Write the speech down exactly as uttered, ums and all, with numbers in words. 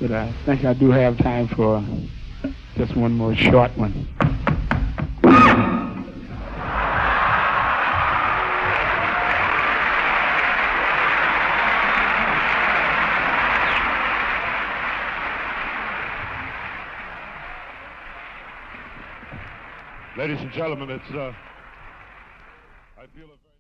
but I think I do have time for just one more short one. Ladies and gentlemen, it's, uh, I feel a